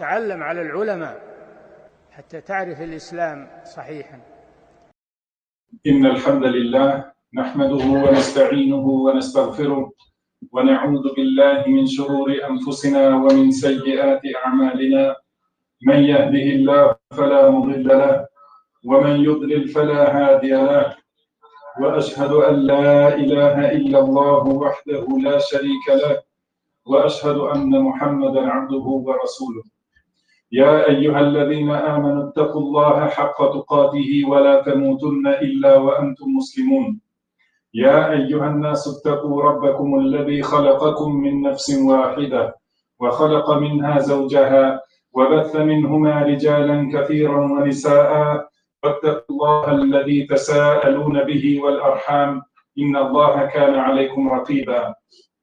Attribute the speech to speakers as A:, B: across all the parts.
A: تعلم على العلماء حتى تعرف الإسلام صحيحا.
B: إن الحمد لله نحمده ونستعينه ونستغفره ونعوذ بالله من شرور أنفسنا ومن سيئات أعمالنا. من يهده الله فلا مضل له ومن يضلل فلا هادي له، وأشهد أن لا إله إلا الله وحده لا شريك له، وأشهد أن محمدا عبده ورسوله. يا أيها الذين آمنوا اتقوا الله حق تقاته ولا تموتن إلا وأنتم مسلمون. يا أيها الناس اتقوا ربكم الذي خلقكم من نفس واحدة وخلق منها زوجها وبث منهما رجالا كثيرا ونساء، واتقوا الله الذي تساءلون به والأرحام إن الله كان عليكم رقيبا.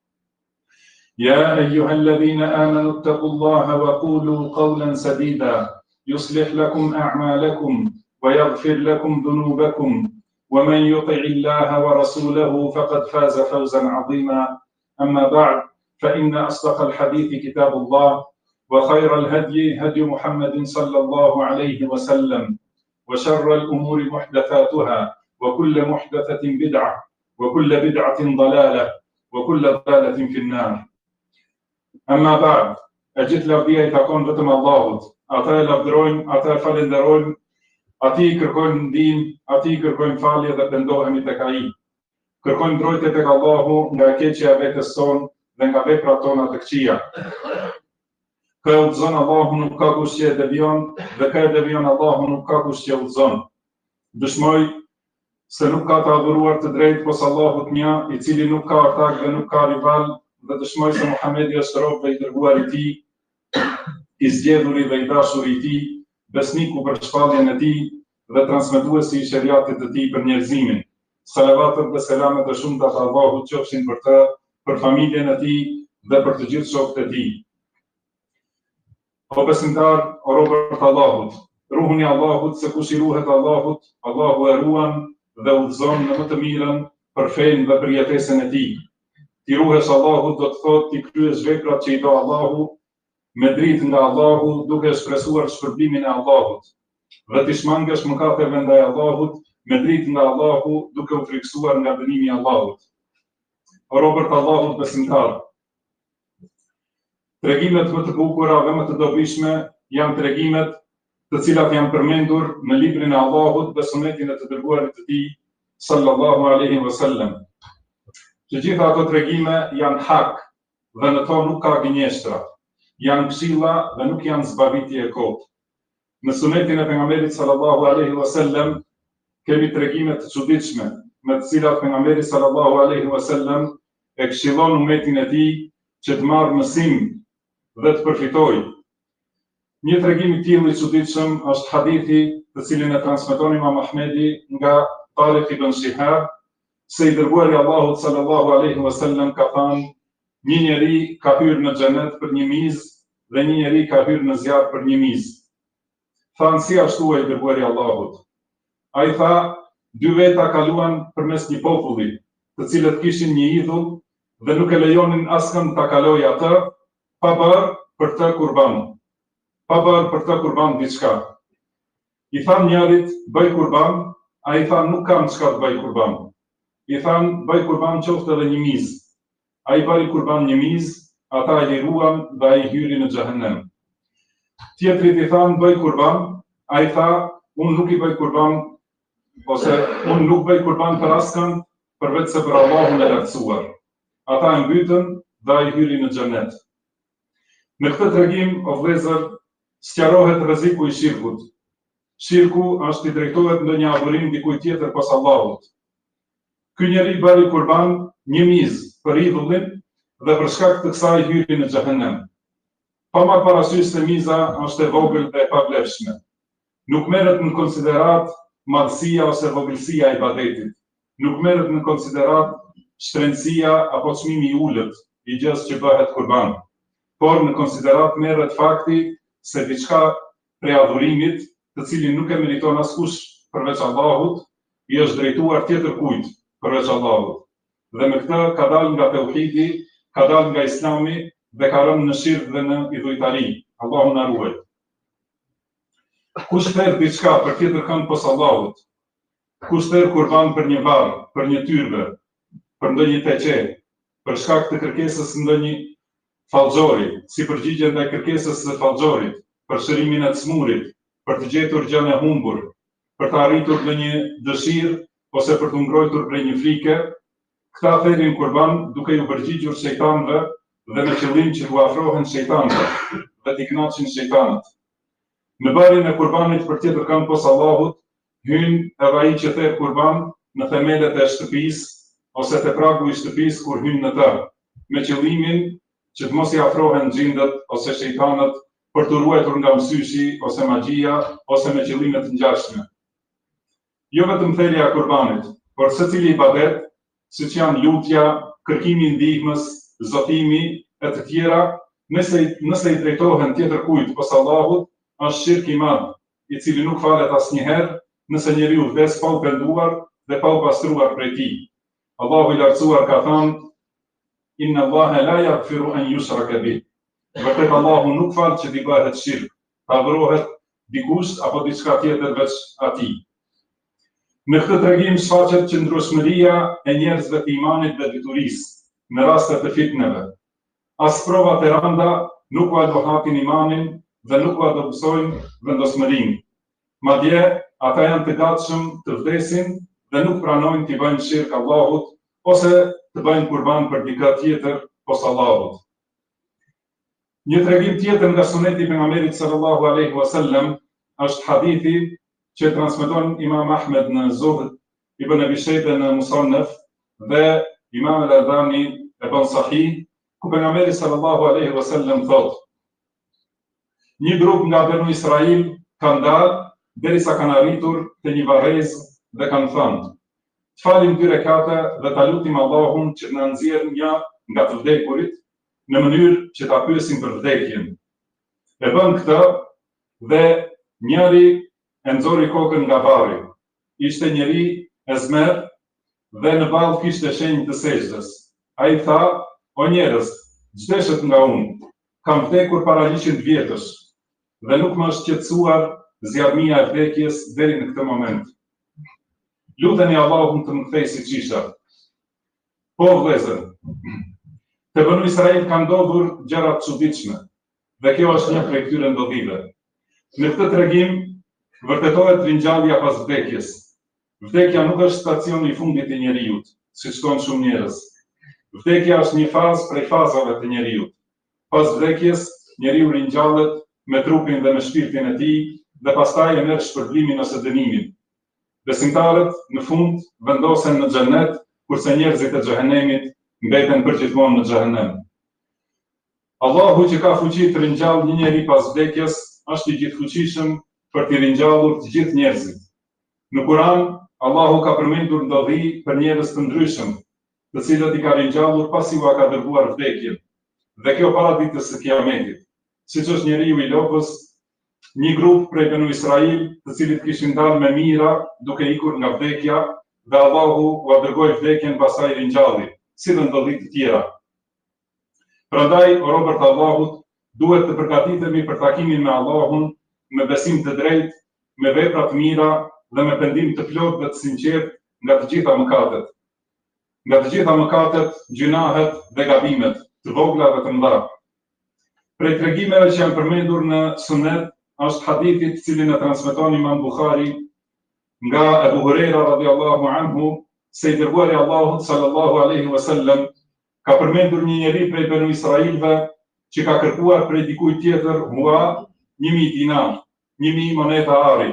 B: يا أيها الذين آمنوا اتقوا الله وقولوا قولا سديدا يصلح لكم أعمالكم ويغفر لكم ذنوبكم، ومن يطع الله ورسوله فقد فاز فوزا عظيما. أما بعد، فإن أصدق الحديث كتاب الله، وخير الهدي هدي محمد صلى الله عليه وسلم، وشر الأمور محدثاتها، وكل محدثة بدعة، وكل بدعة ضلالة، وكل ضلالة في النار. أما بعد، أجت لفظية يتكون vetëm Allahut, ata e lavdërojmë, ata e falenderojmë, ati I kërkojmë ndihmë, ati I kërkojmë falje dhe pendohemi tek Ai. Kërkojmë mbrojtje tek Allahu nga e keqja e vetes tonë dhe nga veprat tona të këqija. Kë e udhëzon Allahu nuk ka kush që e devion, dhe kë e devion Allahu nuk ka kush që e udhëzon. Dëshmoj se nuk ka të adhuruar të drejtë pos Allahut një, I cili nuk ka ortak dhe nuk ka rival, dhe dëshmoj se Muhamedi është rob dhe I dërguar I Tij, I zgjedhuri dhe I dashuri I Tij, besniku për shpalljen e Tij dhe transmetuesi I shariatit të Tij për njerëzimin. Salavatet dhe selamet e shumta të Allahut qofshin për të, për familjen e Tij dhe për të gjithë shokët e Tij. O besimtar, o robër të Allahut, ruhuni Allahut, se kush I ruhet Allahut, Allahu e ruan dhe udhëzon në më të mirën për fenë dhe për jetesën e Tij. Ti ruhesh Allahut do të thotë ti kryesh veprat që I do Allahu me dritë nga Allahu, duke shpresuar shpërblimin e Allahut, dhe ti shmangesh mëkateve ndaj Allahut me dritë nga Allahu, duke u frikësuar nga dënimi I Allahut. O robërt Allahut besimtar, tregimet më të bukura dhe më të dobishme janë tregimet të cilat janë përmendur në librin e Allahut dhe sunetin e të dërguarit të Tij sallallahu alaihi wasallam. Të gjitha ato tregime janë hak dhe në to nuk ka gënjeshtra, janë këshilla dhe nuk janë zbavitje e kotë. Në sunetin e pejgamberit sallallahu alaihi wasallam kemi tregime të çuditshme, me të cilat pejgamberi sallallahu alaihi wasallam e këshillon ummetin e tij që të marrë mësim dhe të përfitojë. Një tregim I tillë I çuditshëm është hadithi të cilin e transmeton Imam Ahmedi nga Tariq ibn Shihab, se I dërguari Allahut sallallahu alaihi wasallam ka thënë: një njeri ka hyrë në xhenet për një mizë dhe një njeri ka hyrë në zjarr për një mizë. Thanë si ashtu e I dërguari Allahut? Ai tha, dy veta kaluan përmes një populli, të cilët kishin një idhull dhe nuk e lejonin askën ta kalojë atë pa bërë për të kurban. Pa bërë për të kurban diçka. I thanë njerit, bëj kurban, ai thanë nuk kam çka të bëj kurban. I thanë, bëj kurban qoftë edhe një mizë. Ai bëri kurban një mizë, ata e liruan dhe ai hyri në xhehenem. Tjetrit I thanë, bëj kurban, ai tha, unë nuk I bëj kurban, ose unë nuk bëj kurban për askën, përveç se për Allahun e lartësuar. Ata e mbytën dhe ai hyri në xhenet. Në këtë tregim, o vëllezër, sqarohet rreziku I shirkut. Shirku është I drejtohet në një adhurim dikujt tjetër pas Allahut. Ky njeri bëri kurban një mizë për idhullin dhe për shkak të kësaj hyri në xhehenem. Pa marrë parasysh se miza është e vogël dhe e pavlefshme. Nuk merret në konsiderat madhësia ose vogëlsia e ibadetit. Nuk merret në konsiderat shtrëngësia apo çmimi I ulët I gjës që bëhet kurban. Por në konsiderat merret fakti se diçka prej adhurimit, të cilin nuk e meriton askush përveç Allahut, I është drejtuar tjetër kujt përveç Allahut. Dhe me këtë ka dalë nga tauhidi, ka dalë nga Islami dhe ka rënë në shirk dhe në idhujtari. Allahu na ruaj. Kush thërë diçka për tjetër kënd pos Allahut, kush thërë kurban për një varr, për një tyrbe, për ndonjë teçe, për shkak të kërkesës së ndonjë fallxori, si përgjigje ndaj kërkesës së fallxorit, për shërimin e smurit, për të gjetur gjën e humbur, për të arritur ndonjë dëshirë ose për të mbrojtur prej një frike, këta thërin kurban duke ju përgjigjur shejtanëve dhe me qëllim që t'u afrohen shejtanëve dhe t'i kënaqin shejtanët. Në bërjen e kurbanit për tjetër kënd pos Allahut, hyn edhe ai që thërë kurban në themelet e shtëpisë ose te pragu i shtëpisë kur hyn në të, me qëllimin që të mos i afrohen xhindët ose shejtanët për të ruajtur nga mësyshi ose magjia ose me qëllime të ngjashme. Jo vetëm thelja e kurbanit, por secili ibadet, siç janë lutja, kërkimi i ndihmës, zotimi e të tjera, nëse i drejtohen tjetër kujt pos Allahut, është shirk i madh, i cili nuk falet asnjëherë nëse njeriu vdes pa u penduar dhe pa u pastruar prej tij. Allahu i lartësuar ka thënë: Inna Allaha la yaghfiru an yushraka bih. Vërtet Allahu nuk fal që t'i bëhet shirk, ta adhurohet dikush apo diçka tjetër veç atij. Në këtë tregim shfaqet qëndrueshmëria e njerëzve të imanit dhe diturisë në raste të fitneve. As provat e rënda nuk u albohatin imanin dhe nuk u adopsojnë vendosmërinë. Madje ata janë të gatshëm të vdesin dhe nuk pranojnë t'i bëjnë shirk Allahut ose të bëjnë kurban për dikë tjetër pos Allahut. Një tregim tjetër nga suneti i pejgamberit sallallahu alaihi wasallam është hadithi që transmeton Imam Ahmed në Zuhd, Ibn Abi Shayba në Musannaf dhe Imam al-Albani e bën sahih, ku pejgamberi sallallahu alaihi wasallam thotë: Një grup nga Banu Israil kanë dalë derisa kanë arritur te një varrezë dhe kanë thënë: Të falim 2 rekate dhe ta lutim Allahun që na nxjerr një nga të vdekurit në mënyrë që ta pyesim për vdekjen. E bën këtë dhe njëri e nxori kokën nga varri. Ishte njeri e zmerr dhe në ballë kishte shenjë të sejdës. Ai tha: O njerëz, zhdeshet nga unë, kam vdekur para 100 vjetësh dhe nuk më është qetësuar zjarmia e vdekjes deri në këtë moment. Luteni Allahun të më kthej siç isha. Po vëllezër, te Banu Israil kanë ndodhur gjëra të çuditshme dhe kjo është një prej këtyre ndodhive. Në këtë tregim vërtetohet ringjallja pas vdekjes. Vdekja nuk është stacioni i fundit i njeriu, siç thonë shumë njerëz. Vdekja është një fazë prej fazave të njeriu. Pas vdekjes, njeriu ringjallet me trupin dhe me shpirtin e tij dhe pastaj e merr shpërblimin ose dënimin. Besimtarët në fund vendosen në xhenet, kurse njerëzit e xhehenemit mbeten përgjithmonë në xhehenem. Allahu që ka fuqi të ringjallë një njeri pas vdekjes, është i gjithfuqishëm për të ringjallur të gjithë njerëzit. Në Kur'an, Allahu ka përmendur ndodhi për njerëz të ndryshëm, të cilët i ka ringjallur pasi u ka dërguar vdekjen. Dhe kjo para ditës së Kiametit. Siç është njeriu i lopës, një grup prej Banu Israil, të cilët kishin dalë me mira duke ikur nga vdekja, dhe Allahu u dërgoi vdekjen pastaj ringjalli, si dhe ndodhi të tjera. Prandaj, o robërt e Allahut, duhet të përgatitemi për takimin me Allahun me besim të drejtë, me vepra të mira dhe me pendim të plotë dhe të sinqert nga të gjitha mëkatet. Nga të gjitha mëkatet, gjunahet dhe gabimet, të vogla dhe të mëdha. Prej tregimeve që janë përmendur në Sunet është hadithi të cilin e transmeton Imam Buhari nga Abu Huraira radhiyallahu anhu, se i dërguari i Allahut sallallahu alaihi wasallam ka përmendur një njeri prej Banu Israilve që ka kërkuar prej dikujt tjetër hua 1000 dinar, 1000 moneta ari.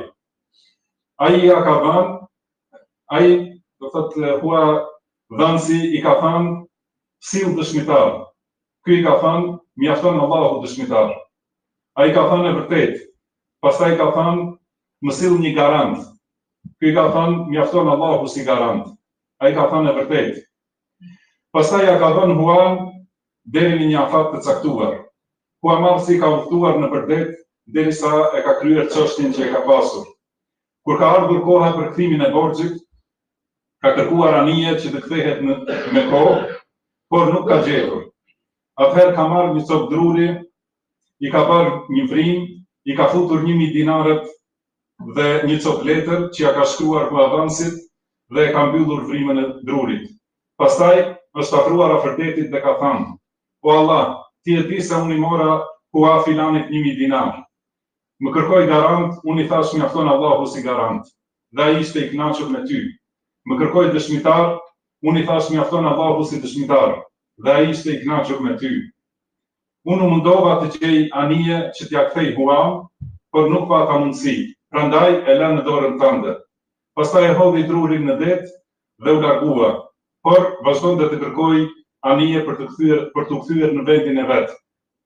B: Ai ja ka dhënë, ai do thotë hua dhënësi i ka thënë sill dëshmitar. Ky i ka thënë mjafton Allahu dëshmitar. Ai ka thënë e vërtet. Pastaj ka thënë më sill një garant. Ky ka thënë mjafton Allahu si garant. Ai ka thënë e vërtet. Pastaj ja ka dhënë huan deri në një afat të caktuar. Hua marrësi ka udhëtuar në përdet derisa e ka kryer çështjen që e ka pasur. Kur ka ardhur koha për kthimin e borxhit, ka kërkuar anije që të kthehet me kohë, por nuk ka gjetur. Atëherë ka marrë një copë druri i ka bërë një vrim, i ka futur 1000 dinarët dhe një copë letër që ja ka shkruar Huavansit dhe ka mbyllur vrimën e drurit. Pastaj është afruar afërdetit dhe ka thënë: "O Allah, ti e di se unë i mora Hua filanit 1000 dinar. Më kërkoj garant, unë i thash mjafton Allahu si garant, dhe ai ishte i kënaqur me ty. Më kërkoj dëshmitar, unë i thash mjafton Allahu si dëshmitar, dhe ai ishte i kënaqur me ty. Unë u mundova të gjej anije që t'ja kthej Huam, por nuk pata mundësi, prandaj e lënë në dorën tënde. Pastaj e hodhi drurin në det dhe u largua, por vazhdonte të kërkoj anije për të kthyer në vendin e vet.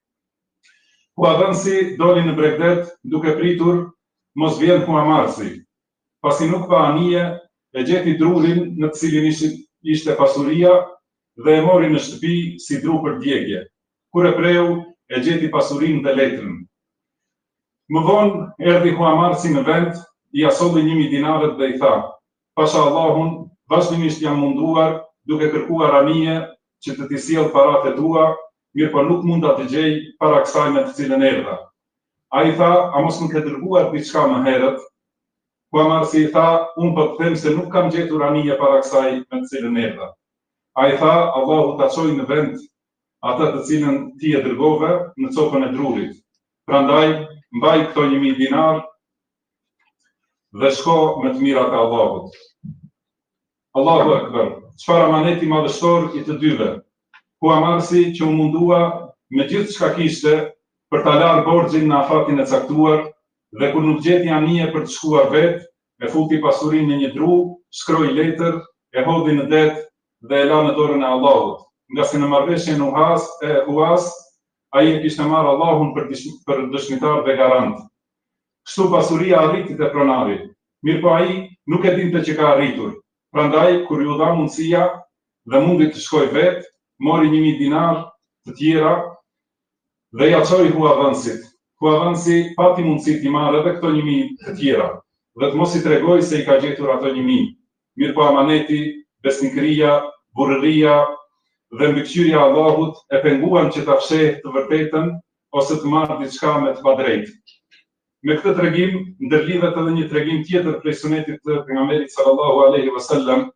B: Huavansi doli në Bregdet duke pritur mos vjen Huamarsi. Pasi nuk pa anije, e gjeti drurin në të cilin ishte pasuria dhe e mori në shtëpi si dru për djegje. Kur e preu, e gjeti pasurinë dhe letrën. Më vonë erdhi Huamarsi në vend, i asolli 1000 dinarët dhe i tha: "Pasha Allahun, vazhdimisht jam munduar duke kërkuar anije që të t'i sjell paratë tua, mirë po nuk munda të gjej para kësaj me të cilën erdha." Ai tha: "A mos më ke dërguar diçka më herët?" Huamarsi i tha: "Unë po të them se nuk kam gjetur anije para kësaj me të cilën erdha." Ai tha: "Allahu ta çojë në vend atë të cilën ti e dërgove në copën e drurit. Prandaj mbaj këto 1000 dinar dhe shko me të mirat e Allahut." Allahu Akbar, çfarë amaneti madhështor i të dyve. Huamarsi që u mundua me gjithë çka kishte për ta larë borxhin në afatin e caktuar dhe kur nuk gjeti anije për të shkuar vet, e futi pasurinë në një dru, shkroi letër, e hodhi në det dhe e la në dorën e Allahut. Nga se në marrëveshjen e Huas, ai e kishte marrë Allahun për dëshmitar dhe garant. Kështu pasuria arriti te pronari. Mirëpo ai nuk e dinte që ka arritur. Prandaj kur ju dha mundësia dhe mundi të shkojë vet, mori 1000 dinar të tjera dhe ja çoi Huavansit. Huavansi pati mundësi t'i marrë edhe këto 1000 të tjera dhe të mos i tregoj se i ka gjetur ato 1000. Mirëpo amaneti, besnikëria, burrëria dhe mbikëqyrja e Allahut e penguan që ta fshehë të vërtetën ose të marrë diçka me të padrejtë. Me këtë tregim ndërlidhet edhe një tregim tjetër prej sunetit të pejgamberit sallallahu alaihi wasallam,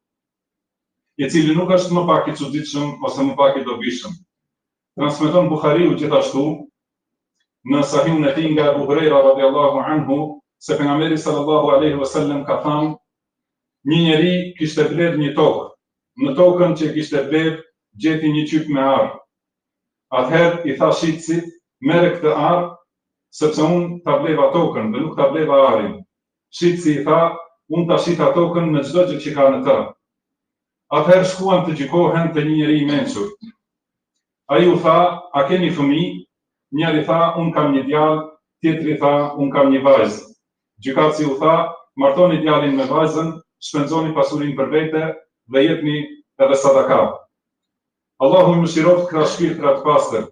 B: i cili nuk është më pak i çuditshëm ose më pak i dobishëm. Transmeton Buhariu gjithashtu në Sahihun e tij nga Abu Huraira radhiyallahu anhu se pejgamberi sallallahu alaihi wasallam ka thënë: "Një njeri kishte bler një tokë. Në tokën që kishte bler gjeti një qyp me arë. Atëherë i tha shitësit: merre këtë arë, sepse unë ta bleva tokën dhe nuk ta bleva arin." Shitësi i tha: "Unë ta shita tokën me çdo gjë që ka në të." Atëherë shkuan të gjykohen te një njeri i mençur. Ai u tha: "A keni fëmijë?" Njëri tha: "Unë kam një djalë", tjetri tha: "Unë kam një vajzë." Gjykatësi u tha: "Martoni djalin me vajzën, shpenzoni pasurinë për vete dhe jepni edhe sadaka." Allahu i mëshiroft këta shpirtra të pastër,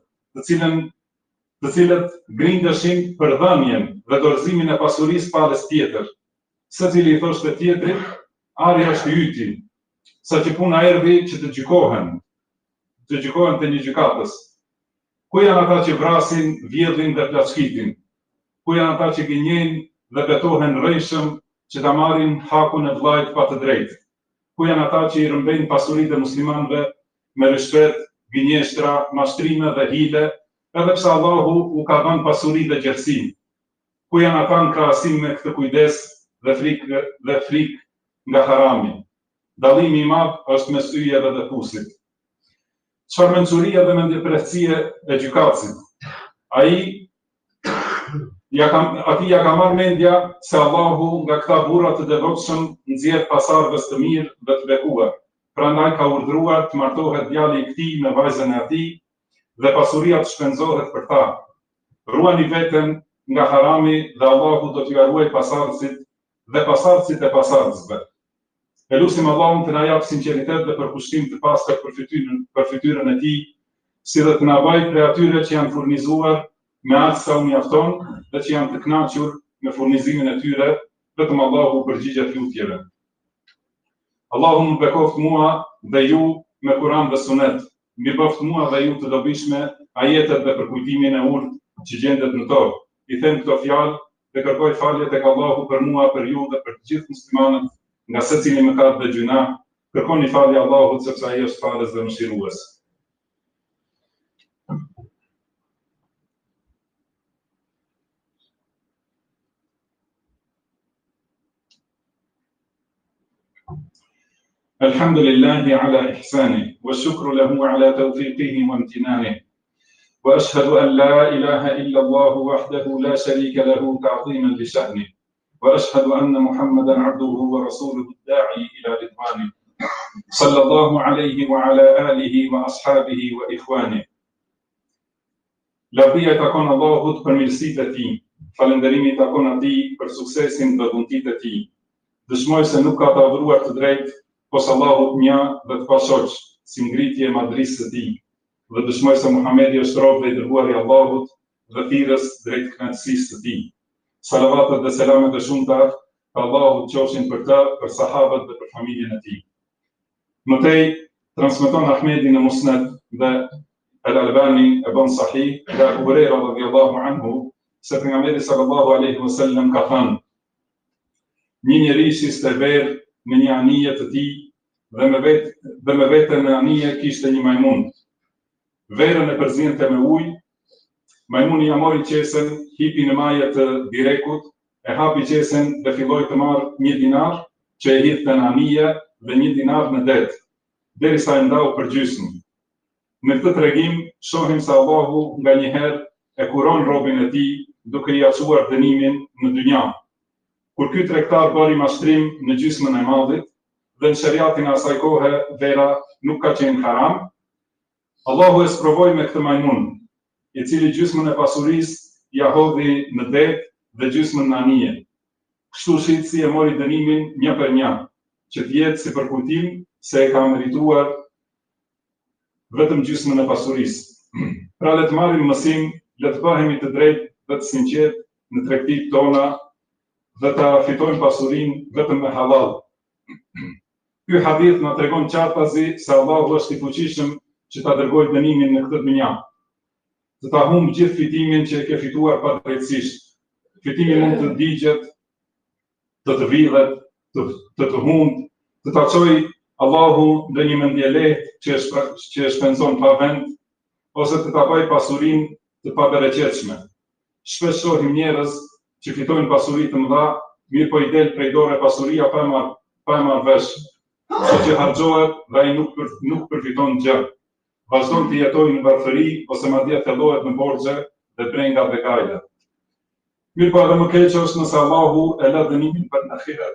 B: të cilët grindeshin për dhënien dhe dorëzimin e pasurisë palës tjetër. Secili i thoshte tjetrit: "Ari është yti." Sa që puna erdhi që të gjykohen te një gjykatës. Ku janë ata që vrasin, vjedhin dhe plaçkitin? Ku janë ata që gënjejnë dhe betohen rrejshëm që ta marrin hakun e vllajt pa të drejtë? Ku janë ata që i rrëmbejnë pasuritë e muslimanëve me rishpet, gënjeshtra, mashtrime dhe hile, edhe pse Allahu u ka dhënë pasuri dhe gjerësi? Ku janë ata në krahasim me këtë kujdes dhe frikë nga harami? Dallimi i madh është mes yjeve dhe pusit. Çfarë mençuria dhe mendjeprehësie e gjykatësit? Atij ja ka marrë mendja se Allahu nga këta burra të devotshëm nxjerr pasardhës të mirë dhe të bekuar. Prandaj ka urdhëruar të martohet djali i këtij me vajzën e atij dhe pasuria të shpenzohet për ta. Ruani veten nga harami dhe Allahu do t'ju ruaj pasardhësit dhe pasardhësit e pasardhësve. Elusim Allahun të na jap sinqeritet dhe përkushtim të pastër për fytyrën e tij, si dhe të na bëjë prej atyre që janë furnizuar me aq sa u mjafton dhe që janë të kënaqur me furnizimin e tyre, vetëm Allahu përgjigjet lutjeve. Allahu më bekoft mua dhe ju me Kur'an dhe Sunet, mbi bëft mua dhe ju të dobishme ajetet dhe përkujtimin e urtë që gjendet në tokë. I them këto fjalë dhe kërkoj falje tek Allahu për mua, për ju dhe për të gjithë muslimanët nga secili mëkat dhe gjuna. Kërkoni falje Allahut sepse ai është falës dhe mëshirues. الحمد لله على إحسانه والشكر له على توفيقه وامتنانه وأشهد أن لا إله إلا الله وحده لا شريك له تعظيما لشأنه وأشهد أن محمدا عبده ورسوله الداعي إلى رضوانه صلى الله عليه وعلى آله وأصحابه وإخوانه. Lavdia i takon Allahut për mirësitë e tij, falënderimi i takon atij për suksesin dhe dhuntitë e tij. Dëshmoj se nuk ka të adhuruar të drejtë pos Allahut një dhe të pashoq, si ngritje e madhërisë së tij. Dhe dëshmoj se Muhamedi është rob dhe i dërguari i Allahut dhe thirrës drejt kënaqësisë së tij. Salavatet dhe selamet e shumta të Allahut qofshin për të, për sahabët dhe për familjen e tij. Mëtej transmeton Ahmedi në Musnad dhe Al-Albani e bën sahih nga Abu Huraira radhiyallahu anhu se pejgamberi sallallahu alaihi wasallam ka thënë: një njeri ishte verë në një anije të tij dhe me vete në anije kishte një majmun. Verën e përzinte me ujë, majmuni ja mori qesen, hipi në majë të direkut, e hapi qesen dhe filloi të marrë 1 dinar që e hidhte në anije dhe 1 dinar në det, derisa e ndau për gjysmë. Në këtë tregim shohim se Allahu nganjëherë e kuron robën e tij duke i aqsuar dënimin në dynja. Kur ky tregtar bëri mashtrim në gjysmën e madhit dhe në shariatin e asaj kohe vera nuk ka qenë haram, Allahu e sprovoi me këtë majmun, i cili gjysmën e pasurisë ja hodhi në det dhe gjysmën në anije. Kështu shitësi e mori dënimin një për një, që t'jetë si përkujtim se e ka merituar vetëm gjysmën e pasurisë. Pra le të marrim mësim, le të bëhemi të drejtë dhe të sinqert në tregtitë tona dhe ta fitojmë pasurinë vetëm me halal. Ky hadith na tregon qartazi se Allahu është i fuqishëm që ta dërgojë dënimin në këtë dynja. Të ta humbë gjithë fitimin që e ke fituar pa drejtësisht. Fitimi mund të digjet, të vidhet, të humbë, të ta çojë Allahu në një mendje lehtë që e shpenzon pa vend, ose të ta bëjë pasurinë të pabereqetshme. Shpesh shohim njerëz që fitojnë pasuri të mëdha, mirë po i del prej dore pasuria pa e marrë vesh, që harxohet dhe ai nuk përfiton gjë. Vazhdon të jetojë në varfëri ose madje thellohet në borxhe dhe brenga dhe gajle. Mirë po edhe më keq është nëse Allahu e lë dënimin për në ahiret.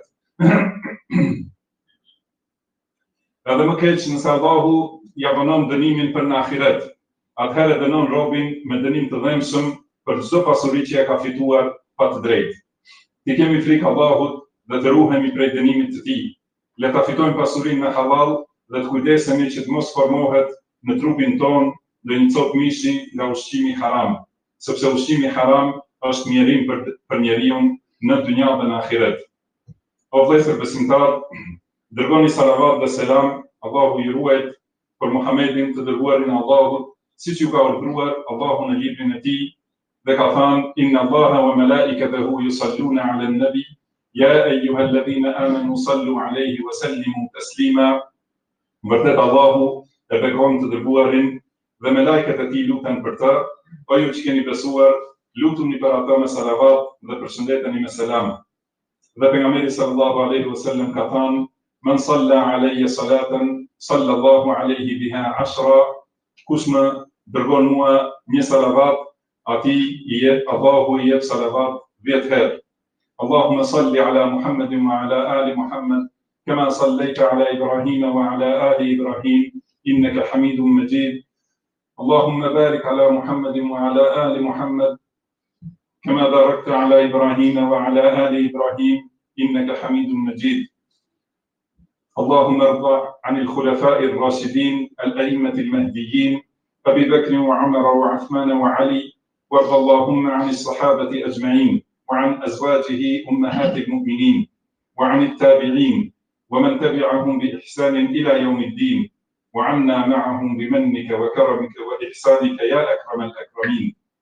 B: Edhe më keq nëse Allahu ja vonon dënimin për në ahiret. Atëherë dënon robin me dënim të dhëmshëm për çdo pasuri që e ka fituar pa të drejtë. Ti kemi frikë Allahut dhe të ruhemi prej dënimit të tij. Le ta fitojmë pasurinë me halal dhe të kujdesemi që të mos formohet në trupin ton dhe një copë mishi nga ushqimi haram, sepse ushqimi haram është mjerim për njeriu në dynja dhe në ahiret. O vëllezër besimtar, dërgoni salavat dhe selam, Allahu i ruajt për Muhamedin të dërguarin e Allahut, siç ju ka urdhëruar Allahu në librin e tij, dhe ka thënë: Inna Allaha wa malaikatahu yusalluna 'alan nabi, ya ayyuhalladhina amanu sallu 'alayhi wa sallimu taslima. Vërtet Allahu e bekon të dërguarin dhe me lajket e tij luten për të, o ju që keni besuar, lutuni për ata me salavat dhe përshëndeteni me selam. Dhe pejgamberi sallallahu alaihi wasallam ka thënë: Man salla alayya salatan, sallallahu alaihi biha 10. Kush më dërgon mua një salavat, atij i jep Allahu i jep salavat 10 herë. Allahumma salli ala Muhammedin wa ala ali Muhammed, kama sallaita ala Ibrahim wa ala ali Ibrahim, innaka Hamidum Majid. Allahumma barik ala Muhammedin wa ala ali Muhammed, kama barakta ala Ibrahim wa ala ali Ibrahim, innaka Hamidum Majid. اللهم ارض عن الخلفاء الراشدين الأئمة المهديين أبي بكر وعمر وعثمان وعلي، وارض اللهم عن الصحابة أجمعين وعن أزواجه أمهات المؤمنين وعن التابعين ومن تبعهم بإحسان إلى يوم الدين، وعنا معهم بمنك وكرمك وإحسانك يا أكرم الأكرمين.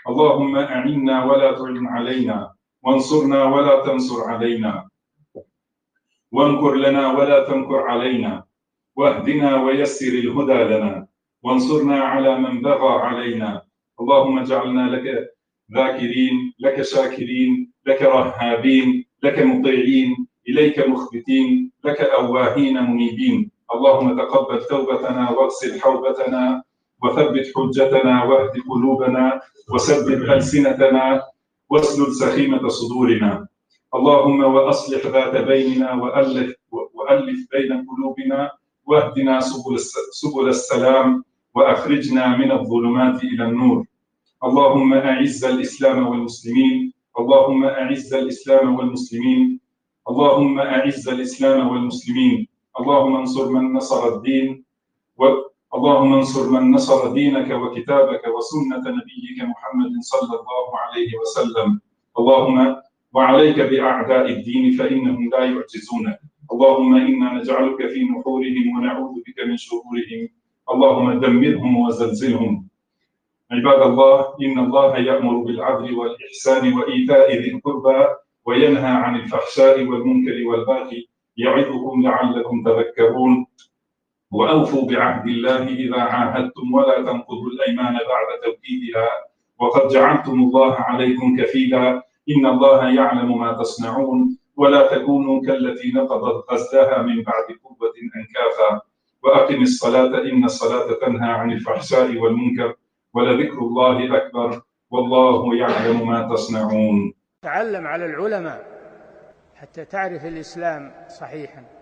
B: اللهم أعنا ولا تعن علينا، وانصرنا ولا تنصر علينا، وامكر لنا ولا تمكر علينا، واهدنا ويسر الهدى لنا، وانصرنا على من بغى علينا. اللهم اجعلنا لك ذاكرين، لك شاكرين، لك رهابين، لك مطيعين، إليك مخبتين، لك أواهين منيبين. اللهم تقبل توبتنا واغسل حوبتنا وثبت حجتنا واهد قلوبنا وسدد ألسنتنا واسلل سخيمة صدورنا. اللهم وأصلح ذات بيننا وألف بين قلوبنا واهدنا سبل السلام وأخرجنا من الظلمات إلى النور. اللهم أعز الإسلام والمسلمين، اللهم أعز الإسلام والمسلمين، اللهم أعز الإسلام والمسلمين. اللهم انصر من نصر الدين، اللهم انصر من نصر دينك وكتابك وسنة نبيك محمد صلى الله عليه وسلم. اللهم وعليك بأعداء الدين فإنهم لا يعجزونك. اللهم إنا نجعلك في نحورهم ونعوذ بك من شرورهم. اللهم دمرهم وزلزلهم. عباد الله، إن الله يأمر بالعدل والإحسان وإيتاء ذي القربى وينهى عن الفحشاء والمنكر والبغي يعظكم لعلكم تذكرون. وأوفوا بعهد الله إذا عاهدتم ولا تنقضوا الأيمان بعد توكيدها وقد جعلتم الله عليكم كفيلا. إن الله يعلم ما تصنعون ولا تكونوا كالتي نقضت غزلها من بعد قوة أنكاثا. وأقم الصلاة إن الصلاة تنهى عن الفحشاء والمنكر ولذكر الله أكبر والله يعلم ما تصنعون.
A: تعلم على العلماء حتى تعرف الإسلام صحيحا.